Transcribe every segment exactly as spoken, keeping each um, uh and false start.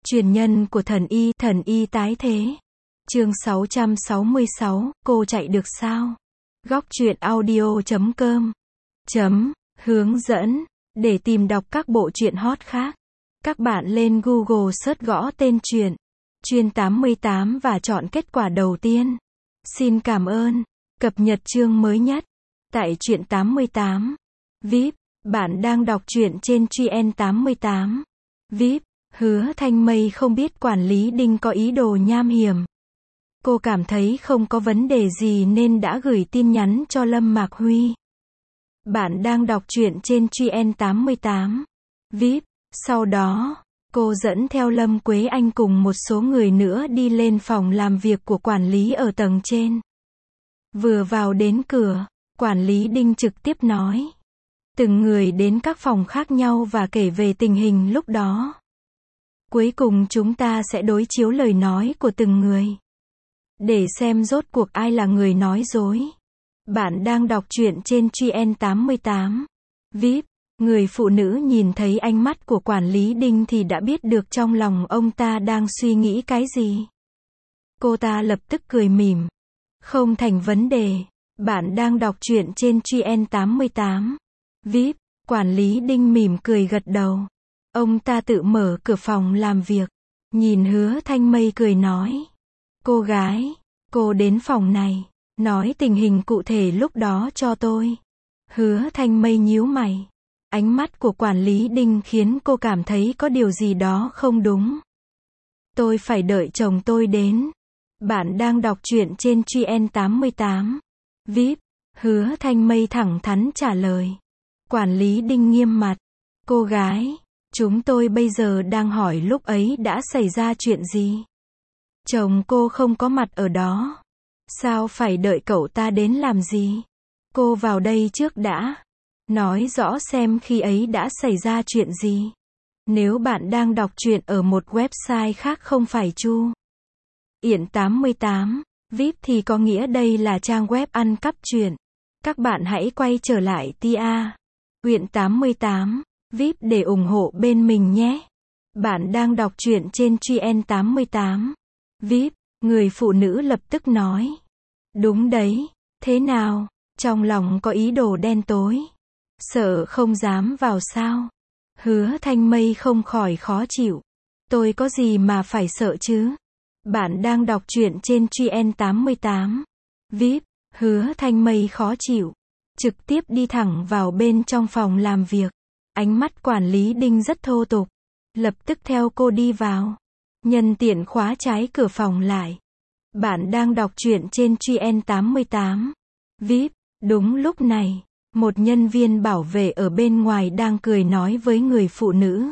Truyền nhân của thần y, thần y tái thế. Chương sáu trăm sáu mươi sáu, cô chạy được sao? Góc truyện audio chấm com chấm hướng dẫn để tìm đọc các bộ truyện hot khác. Các bạn lên Google search gõ tên truyện Chuyên tám mươi tám và chọn kết quả đầu tiên. Xin cảm ơn. Cập nhật chương mới nhất tại truyện tám mươi tám vê i pê. Bạn đang đọc truyện trên truyện tám mươi tám vê i pê. Hứa Thanh Mây không biết quản lý Đinh có ý đồ nham hiểm. Cô cảm thấy không có vấn đề gì nên đã gửi tin nhắn cho Lâm Mạc Huy. Bạn đang đọc truyện trên truyện tám mươi tám vê i pê. Sau đó, cô dẫn theo Lâm Quế Anh cùng một số người nữa đi lên phòng làm việc của quản lý ở tầng trên. Vừa vào đến cửa, quản lý Đinh trực tiếp nói. Từng người đến các phòng khác nhau và kể về tình hình lúc đó. Cuối cùng chúng ta sẽ đối chiếu lời nói của từng người. Để xem rốt cuộc ai là người nói dối. Bạn đang đọc truyện trên truyện tám mươi tám vê i pê. Người phụ nữ nhìn thấy ánh mắt của quản lý Đinh thì đã biết được trong lòng ông ta đang suy nghĩ cái gì. Cô ta lập tức cười mỉm. Không thành vấn đề. Bạn đang đọc truyện trên truyện tám mươi tám vê i pê. Quản lý Đinh mỉm cười gật đầu. Ông ta tự mở cửa phòng làm việc. Nhìn Hứa Thanh Mây cười nói. Cô gái, cô đến phòng này. Nói tình hình cụ thể lúc đó cho tôi. Hứa Thanh Mây nhíu mày. Ánh mắt của quản lý Đinh khiến cô cảm thấy có điều gì đó không đúng. Tôi phải đợi chồng tôi đến. Bạn đang đọc truyện trên truyện tám mươi tám vê i pê. Hứa Thanh Mây thẳng thắn trả lời. Quản lý Đinh nghiêm mặt. Cô gái, chúng tôi bây giờ đang hỏi lúc ấy đã xảy ra chuyện gì. Chồng cô không có mặt ở đó. Sao phải đợi cậu ta đến làm gì? Cô vào đây trước đã. Nói rõ xem khi ấy đã xảy ra chuyện gì. Nếu bạn đang đọc truyện ở một website khác không phải Chu Yển tám mươi tám vê i pê thì có nghĩa đây là trang web ăn cắp truyện. Các bạn hãy quay trở lại tia Yển tám mươi tám vê i pê để ủng hộ bên mình nhé. Bạn đang đọc truyện trên truyện tám mươi tám vê i pê. Người phụ nữ lập tức nói. Đúng đấy, thế nào? Trong lòng có ý đồ đen tối. Sợ không dám vào sao? Hứa Thanh Mây không khỏi khó chịu. Tôi có gì mà phải sợ chứ? Bạn đang đọc truyện trên truyện tám mươi tám vê i pê. Hứa Thanh Mây khó chịu. Trực tiếp đi thẳng vào bên trong phòng làm việc. Ánh mắt quản lý Đinh rất thô tục. Lập tức theo cô đi vào. Nhân tiện khóa trái cửa phòng lại. Bạn đang đọc truyện trên truyện tám mươi tám vê i pê. Đúng lúc này, một nhân viên bảo vệ ở bên ngoài đang cười nói với người phụ nữ.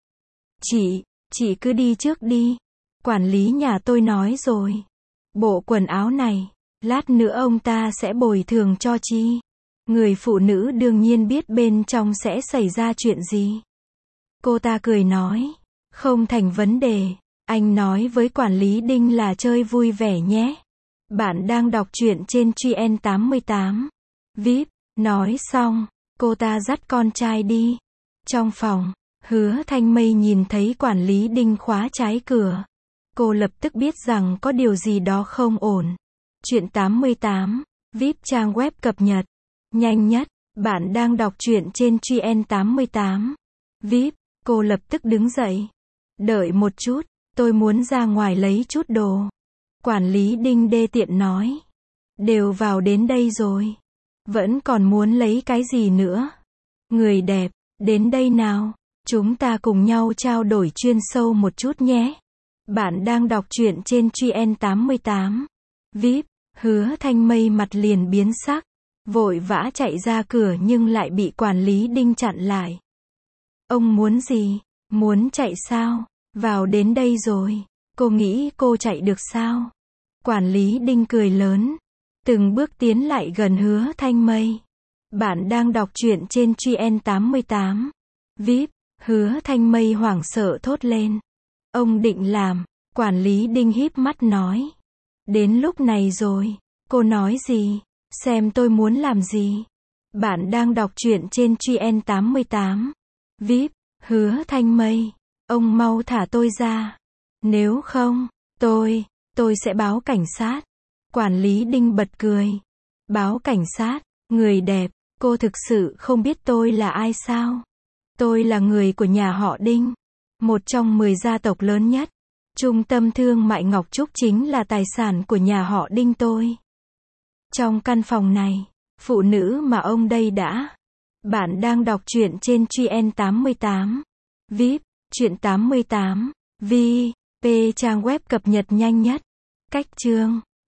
Chị, chị cứ đi trước đi. Quản lý nhà tôi nói rồi. Bộ quần áo này, lát nữa ông ta sẽ bồi thường cho chị. Người phụ nữ đương nhiên biết bên trong sẽ xảy ra chuyện gì. Cô ta cười nói. Không thành vấn đề. Anh nói với quản lý Đinh là chơi vui vẻ nhé. Bạn đang đọc truyện trên truyện tám mươi tám vê i pê. Nói xong, cô ta dắt con trai đi. Trong phòng, Hứa Thanh Mây nhìn thấy quản lý Đinh khóa trái cửa. Cô lập tức biết rằng có điều gì đó không ổn. Truyện tám mươi tám vê i pê trang web cập nhật nhanh nhất. Bạn đang đọc truyện trên truyện tám mươi tám vê i pê. Cô lập tức đứng dậy. Đợi một chút, tôi muốn ra ngoài lấy chút đồ. Quản lý Đinh đê tiện nói. Đều vào đến đây rồi. Vẫn còn muốn lấy cái gì nữa? Người đẹp, đến đây nào. Chúng ta cùng nhau trao đổi chuyên sâu một chút nhé. Bạn đang đọc truyện trên truyện tám mươi tám vê i pê. Hứa Thanh Mây mặt liền biến sắc. Vội vã chạy ra cửa nhưng lại bị quản lý Đinh chặn lại. Ông muốn gì? Muốn chạy sao? Vào đến đây rồi. Cô nghĩ cô chạy được sao? Quản lý Đinh cười lớn. Từng bước tiến lại gần Hứa Thanh Mây. Bạn đang đọc truyện trên truyện tám mươi tám vê i pê. Hứa Thanh Mây hoảng sợ thốt lên. Ông định làm? Quản lý Đinh híp mắt nói. Đến lúc này rồi. Cô nói gì? Xem tôi muốn làm gì? Bạn đang đọc truyện trên truyện tám mươi tám vê i pê. Hứa Thanh Mây. Ông mau thả tôi ra. Nếu không, tôi, tôi sẽ báo cảnh sát. Quản lý Đinh bật cười. Báo cảnh sát, người đẹp, cô thực sự không biết tôi là ai sao? Tôi là người của nhà họ Đinh, một trong mười gia tộc lớn nhất. Trung tâm thương mại Ngọc Trúc chính là tài sản của nhà họ Đinh tôi. Trong căn phòng này, phụ nữ mà ông đây đã. Bạn đang đọc truyện trên Truyện tám mươi tám. vê i pê, Truyện tám mươi tám, vê pê trang web cập nhật nhanh nhất. Cách chương